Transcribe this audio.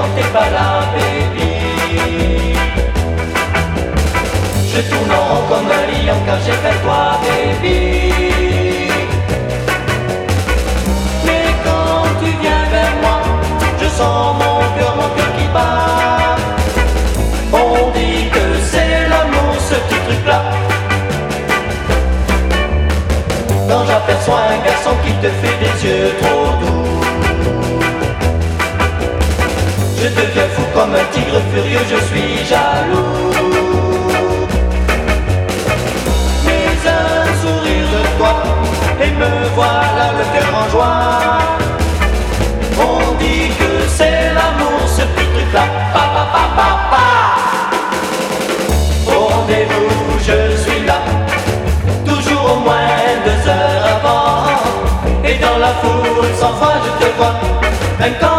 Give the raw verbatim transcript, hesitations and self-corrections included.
quand t'es pas là, baby. Je tourne en rond comme un lion car j'ai fait toi, baby. Mais quand tu viens vers moi, je sens mon cœur, mon cœur qui bat. On dit que c'est l'amour, ce petit truc-là. Quand j'aperçois un garçon qui te fait des yeux trop doux, je deviens fou comme un tigre furieux, je suis jaloux. Mais un sourire de toi, et me voilà le cœur en joie. On dit que c'est l'amour, ce petit truc-là. Pa, pa, pa, pa, pa. Au rendez-vous, je suis là, toujours au moins deux heures avant. Et dans la foule, sans foi, je te vois, même quand